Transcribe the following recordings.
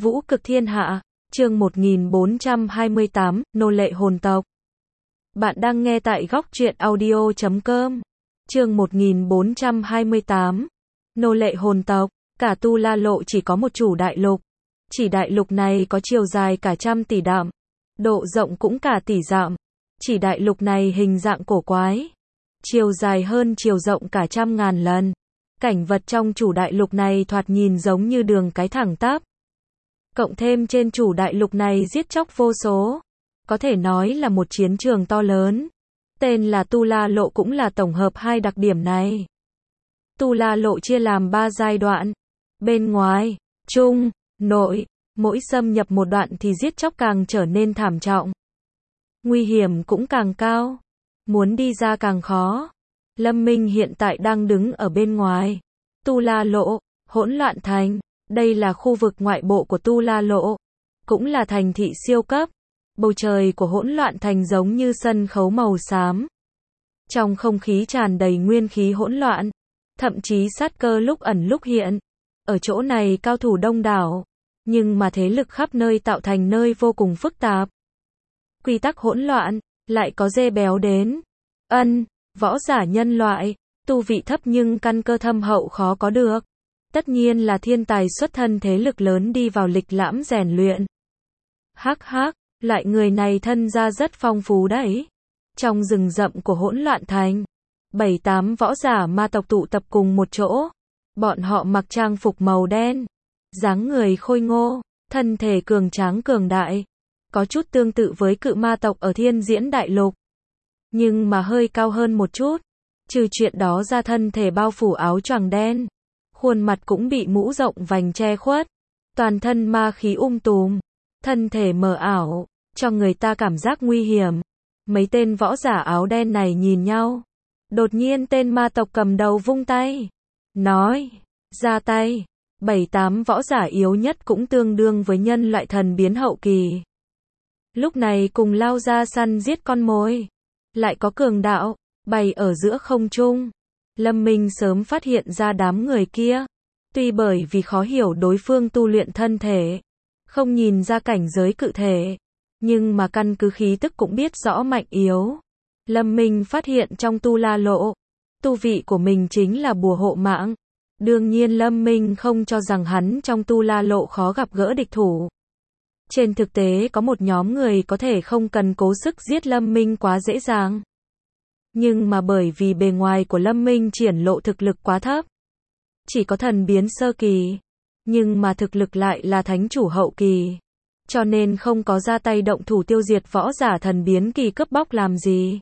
Vũ cực thiên hạ, chương 1428, nô lệ hồn tộc. Bạn đang nghe tại góc truyện audio.com. Chương 1428, nô lệ hồn tộc. Cả Tu La Lộ chỉ có một chủ đại lục. Chỉ đại lục này có chiều dài cả trăm tỷ dặm, độ rộng cũng cả tỷ dặm. Chỉ đại lục này hình dạng cổ quái, chiều dài hơn chiều rộng cả trăm ngàn lần. Cảnh vật trong chủ đại lục này thoạt nhìn giống như đường cái thẳng tắp. Cộng thêm trên chủ đại lục này giết chóc vô số, có thể nói là một chiến trường to lớn. Tên là Tu La Lộ cũng là tổng hợp hai đặc điểm này. Tu La Lộ chia làm 3 giai đoạn: bên ngoài, trung, nội. Mỗi xâm nhập một đoạn thì giết chóc càng trở nên thảm trọng, nguy hiểm cũng càng cao, muốn đi ra càng khó. Lâm Minh hiện tại đang đứng ở bên ngoài Tu La Lộ, Hỗn Loạn Thành. Đây là khu vực ngoại bộ của Tu La Lộ, cũng là thành thị siêu cấp. Bầu trời của Hỗn Loạn Thành giống như sân khấu màu xám. Trong không khí tràn đầy nguyên khí hỗn loạn, thậm chí sát cơ lúc ẩn lúc hiện. Ở chỗ này cao thủ đông đảo, nhưng mà thế lực khắp nơi tạo thành nơi vô cùng phức tạp. Quy tắc hỗn loạn, lại có dê béo đến. Võ giả nhân loại, tu vị thấp nhưng căn cơ thâm hậu khó có được. Tất nhiên là thiên tài xuất thân thế lực lớn đi vào lịch lãm rèn luyện. Hắc hắc, loại người này thân gia rất phong phú đấy. Trong rừng rậm của Hỗn Loạn Thành, 7-8 võ giả ma tộc tụ tập cùng một chỗ. Bọn họ mặc trang phục màu đen, dáng người khôi ngô, thân thể cường tráng cường đại, có chút tương tự với cự ma tộc ở Thiên Diễn Đại Lục, nhưng mà hơi cao hơn một chút. Trừ chuyện đó ra, thân thể bao phủ áo choàng đen, khuôn mặt cũng bị mũ rộng vành che khuất, toàn thân ma khí tùm, thân thể mờ ảo, cho người ta cảm giác nguy hiểm. Mấy tên võ giả áo đen này nhìn nhau, đột nhiên tên ma tộc cầm đầu vung tay, nói, ra tay. 7-8 võ giả yếu nhất cũng tương đương với nhân loại thần biến hậu kỳ, lúc này cùng lao ra săn giết con mồi. Lại có cường đạo bay ở giữa không trung. Lâm Minh sớm phát hiện ra đám người kia, tuy bởi vì khó hiểu đối phương tu luyện thân thể, không nhìn ra cảnh giới cụ thể, nhưng mà căn cứ khí tức cũng biết rõ mạnh yếu. Lâm Minh phát hiện trong Tu La Lộ, tu vị của mình chính là bùa hộ mạng. Đương nhiên Lâm Minh không cho rằng hắn trong Tu La Lộ khó gặp gỡ địch thủ. Trên thực tế có một nhóm người có thể không cần cố sức giết Lâm Minh quá dễ dàng. Nhưng mà bởi vì bề ngoài của Lâm Minh triển lộ thực lực quá thấp, chỉ có thần biến sơ kỳ, nhưng mà thực lực lại là thánh chủ hậu kỳ, cho nên không có ra tay động thủ tiêu diệt võ giả thần biến kỳ cướp bóc làm gì.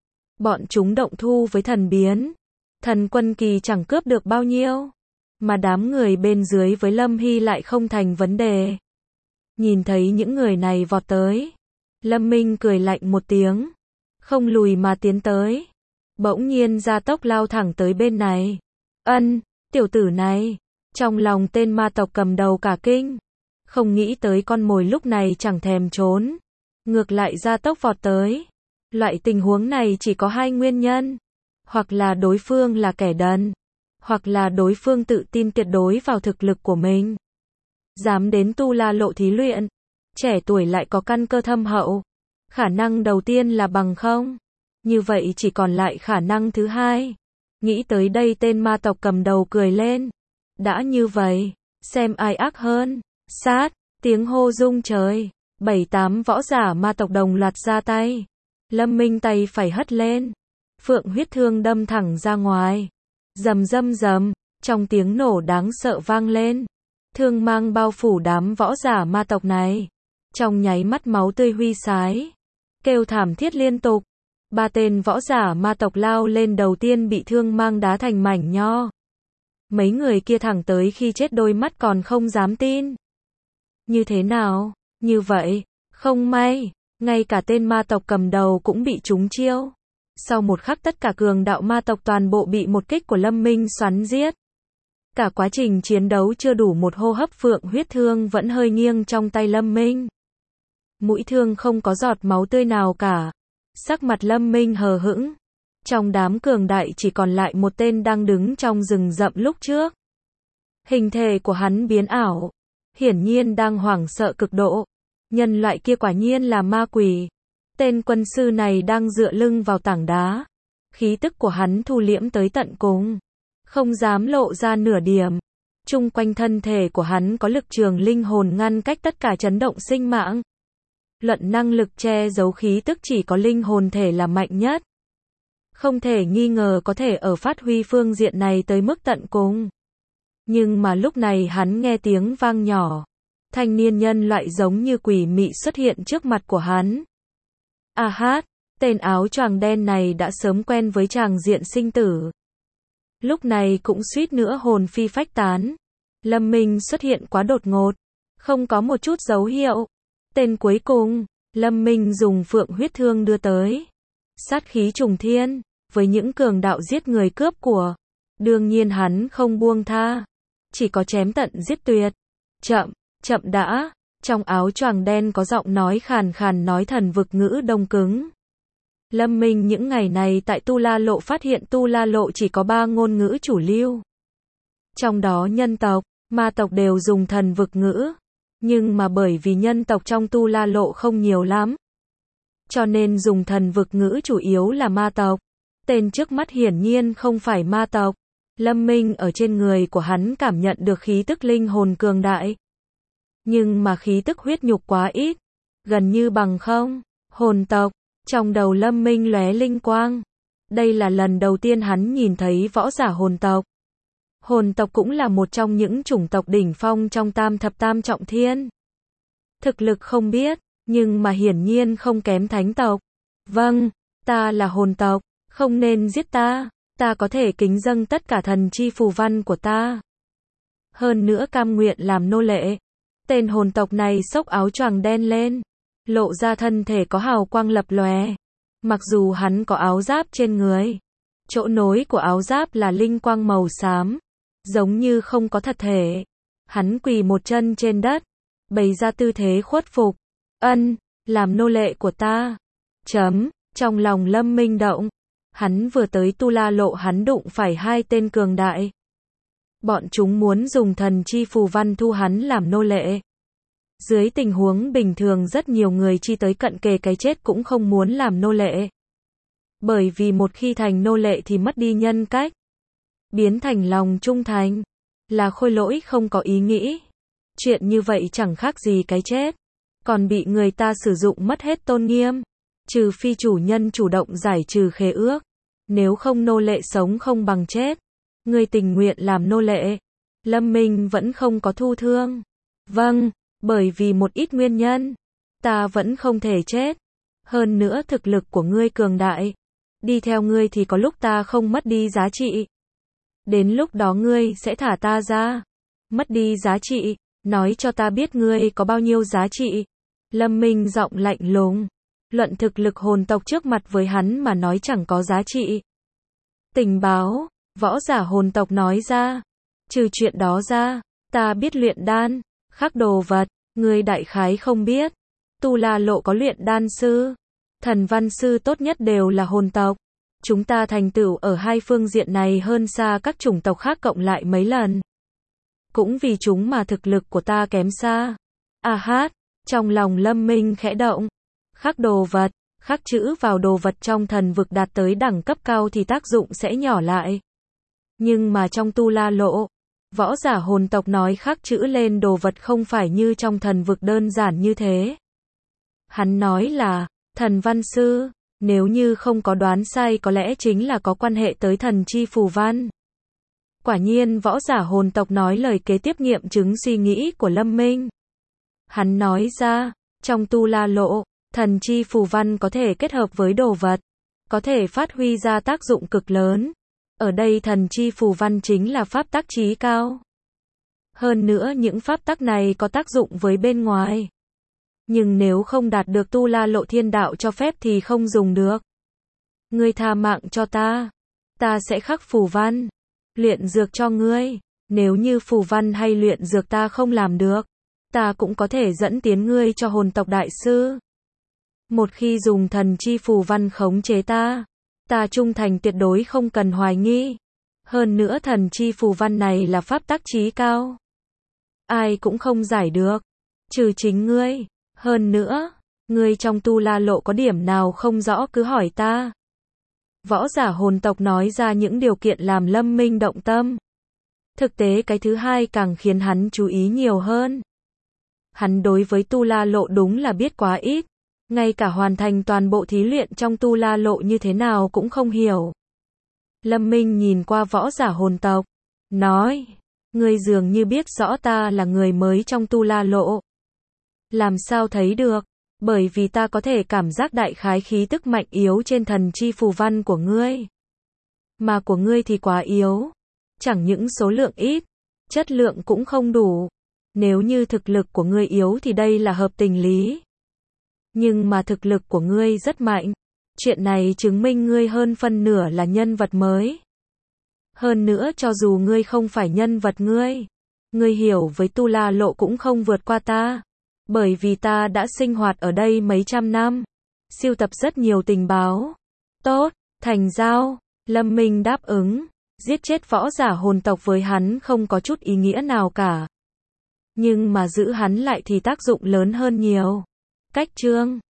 Bọn chúng động thu với thần biến, thần quân kỳ chẳng cướp được bao nhiêu, mà đám người bên dưới với Lâm Hy lại không thành vấn đề. Nhìn thấy những người này vọt tới, Lâm Minh cười lạnh một tiếng, không lùi mà tiến tới, bỗng nhiên ra tốc lao thẳng tới bên này. Tiểu tử này, trong lòng tên ma tộc cầm đầu cả kinh, không nghĩ tới con mồi lúc này chẳng thèm trốn, ngược lại ra tốc vọt tới. Loại tình huống này chỉ có hai nguyên nhân, hoặc là đối phương là kẻ đần, hoặc là đối phương tự tin tuyệt đối vào thực lực của mình, dám đến Tu La Lộ thí luyện, trẻ tuổi lại có căn cơ thâm hậu. Khả năng đầu tiên là bằng không, như vậy chỉ còn lại khả năng thứ hai. Nghĩ tới đây tên ma tộc cầm đầu cười lên. Đã như vậy, xem ai ác hơn. Sát, tiếng hô rung trời, 7-8 võ giả ma tộc đồng loạt ra tay. Lâm Minh tay phải hất lên, phượng huyết thương đâm thẳng ra ngoài. Rầm rầm rầm, trong tiếng nổ đáng sợ vang lên, thương mang bao phủ đám võ giả ma tộc này. Trong nháy mắt máu tươi huy sái, kêu thảm thiết liên tục. 3 tên võ giả ma tộc lao lên đầu tiên bị thương mang đá thành mảnh nho. Mấy người kia thẳng tới khi chết đôi mắt còn không dám tin. Như thế nào? Như vậy, không may, ngay cả tên ma tộc cầm đầu cũng bị trúng chiêu. Sau một khắc tất cả cường đạo ma tộc toàn bộ bị một kích của Lâm Minh xoắn giết. Cả quá trình chiến đấu chưa đủ một hô hấp, phượng huyết thương vẫn hơi nghiêng trong tay Lâm Minh. Mũi thương không có giọt máu tươi nào cả. Sắc mặt Lâm Minh hờ hững. Trong đám cường đại chỉ còn lại một tên đang đứng trong rừng rậm lúc trước. Hình thể của hắn biến ảo, hiển nhiên đang hoảng sợ cực độ. Nhân loại kia quả nhiên là ma quỷ. Tên quân sư này đang dựa lưng vào tảng đá. Khí tức của hắn thu liễm tới tận cùng, không dám lộ ra nửa điểm. Chung quanh thân thể của hắn có lực trường linh hồn ngăn cách tất cả chấn động sinh mạng. Luận năng lực che giấu khí tức chỉ có linh hồn thể là mạnh nhất. Không thể nghi ngờ có thể ở phát huy phương diện này tới mức tận cùng. Nhưng mà lúc này hắn nghe tiếng vang nhỏ. Thanh niên nhân loại giống như quỷ mị xuất hiện trước mặt của hắn. A hát, tên áo choàng đen này đã sớm quen với tràng diện sinh tử. Lúc này cũng suýt nữa hồn phi phách tán. Lâm Minh xuất hiện quá đột ngột, không có một chút dấu hiệu. Tên cuối cùng, Lâm Minh dùng phượng huyết thương đưa tới. Sát khí trùng thiên, với những cường đạo giết người cướp của. Đương nhiên hắn không buông tha, chỉ có chém tận giết tuyệt. Chậm, chậm đã, trong áo choàng đen có giọng nói khàn khàn nói thần vực ngữ đông cứng. Lâm Minh những ngày này tại Tu La Lộ phát hiện Tu La Lộ chỉ có 3 ngôn ngữ chủ lưu. Trong đó nhân tộc, ma tộc đều dùng thần vực ngữ. Nhưng mà bởi vì nhân tộc trong Tu La Lộ không nhiều lắm, cho nên dùng thần vực ngữ chủ yếu là ma tộc. Tên trước mắt hiển nhiên không phải ma tộc. Lâm Minh ở trên người của hắn cảm nhận được khí tức linh hồn cường đại. Nhưng mà khí tức huyết nhục quá ít, gần như bằng không. Hồn tộc, trong đầu Lâm Minh lóe linh quang. Đây là lần đầu tiên hắn nhìn thấy võ giả hồn tộc. Hồn tộc cũng là một trong những chủng tộc đỉnh phong trong tam thập tam trọng thiên. Thực lực không biết, nhưng mà hiển nhiên không kém thánh tộc. Vâng, ta là hồn tộc, không nên giết ta, ta có thể kính dâng tất cả thần chi phù văn của ta. Hơn nữa cam nguyện làm nô lệ. Tên hồn tộc này xốc áo choàng đen lên, lộ ra thân thể có hào quang lập lòe. Mặc dù hắn có áo giáp trên người, chỗ nối của áo giáp là linh quang màu xám, giống như không có thật thể. Hắn quỳ một chân trên đất, bày ra tư thế khuất phục. Ân, làm nô lệ của ta. Trong lòng Lâm Minh động. Hắn vừa tới Tu La Lộ hắn đụng phải 2 tên cường đại. Bọn chúng muốn dùng thần chi phù văn thu hắn làm nô lệ. Dưới tình huống bình thường rất nhiều người chi tới cận kề cái chết cũng không muốn làm nô lệ. Bởi vì một khi thành nô lệ thì mất đi nhân cách, biến thành lòng trung thành, là khôi lỗi không có ý nghĩ. Chuyện như vậy chẳng khác gì cái chết, còn bị người ta sử dụng mất hết tôn nghiêm. Trừ phi chủ nhân chủ động giải trừ khế ước, nếu không nô lệ sống không bằng chết. Người tình nguyện làm nô lệ. Lâm Minh vẫn không có thu thương. Vâng, bởi vì một ít nguyên nhân, ta vẫn không thể chết. Hơn nữa thực lực của ngươi cường đại, đi theo ngươi thì có lúc ta không mất đi giá trị. Đến lúc đó ngươi sẽ thả ta ra. Mất đi giá trị, nói cho ta biết ngươi có bao nhiêu giá trị. Lâm Minh giọng lạnh lùng. Luận thực lực hồn tộc trước mặt với hắn mà nói chẳng có giá trị. Tình báo, võ giả hồn tộc nói ra. Trừ chuyện đó ra, ta biết luyện đan, khắc đồ vật, ngươi đại khái không biết. Tu La Lộ có luyện đan sư, thần văn sư tốt nhất đều là hồn tộc. Chúng ta thành tựu ở 2 phương diện này hơn xa các chủng tộc khác cộng lại mấy lần. Cũng vì chúng mà thực lực của ta kém xa. A hát, trong lòng Lâm Minh khẽ động. Khắc đồ vật, khắc chữ vào đồ vật trong thần vực đạt tới đẳng cấp cao thì tác dụng sẽ nhỏ lại. Nhưng mà trong Tu La Lộ, võ giả hồn tộc nói khắc chữ lên đồ vật không phải như trong thần vực đơn giản như thế. Hắn nói là, thần văn sư, nếu như không có đoán sai có lẽ chính là có quan hệ tới thần chi phù văn. Quả nhiên võ giả hồn tộc nói lời kế tiếp nghiệm chứng suy nghĩ của Lâm Minh. Hắn nói ra, trong Tu La Lộ, thần chi phù văn có thể kết hợp với đồ vật, có thể phát huy ra tác dụng cực lớn. Ở đây thần chi phù văn chính là pháp tắc chí cao. Hơn nữa những pháp tắc này có tác dụng với bên ngoài. Nhưng nếu không đạt được Tu La Lộ thiên đạo cho phép thì không dùng được. Ngươi tha mạng cho ta, ta sẽ khắc phù văn, luyện dược cho ngươi. Nếu như phù văn hay luyện dược ta không làm được, ta cũng có thể dẫn tiến ngươi cho hồn tộc đại sư. Một khi dùng thần chi phù văn khống chế ta, ta trung thành tuyệt đối không cần hoài nghi. Hơn nữa thần chi phù văn này là pháp tắc chí cao. ai cũng không giải được, trừ chính ngươi. Hơn nữa, ngươi trong tu la lộ có điểm nào không rõ cứ hỏi ta. Võ giả hồn tộc nói ra những điều kiện làm Lâm Minh động tâm. Thực tế cái thứ hai càng khiến hắn chú ý nhiều hơn. Hắn đối với tu la lộ đúng là biết quá ít. Ngay cả hoàn thành toàn bộ thí luyện trong tu la lộ như thế nào cũng không hiểu. Lâm Minh nhìn qua võ giả hồn tộc, nói, ngươi dường như biết rõ ta là người mới trong tu la lộ. Làm sao thấy được, bởi vì ta có thể cảm giác đại khái khí tức mạnh yếu trên thần chi phù văn của ngươi. Mà của ngươi thì quá yếu, chẳng những số lượng ít, chất lượng cũng không đủ. Nếu như thực lực của ngươi yếu thì đây là hợp tình lý. Nhưng mà thực lực của ngươi rất mạnh. Chuyện này chứng minh ngươi hơn phân nửa là nhân vật mới. Hơn nữa cho dù ngươi không phải nhân vật ngươi hiểu với tu la lộ cũng không vượt qua ta. Bởi vì ta đã sinh hoạt ở đây mấy trăm năm. Sưu tập rất nhiều tình báo. Tốt, thành giao. Lâm Minh đáp ứng. Giết chết võ giả hồn tộc với hắn không có chút ý nghĩa nào cả. Nhưng mà giữ hắn lại thì tác dụng lớn hơn nhiều. Cách chương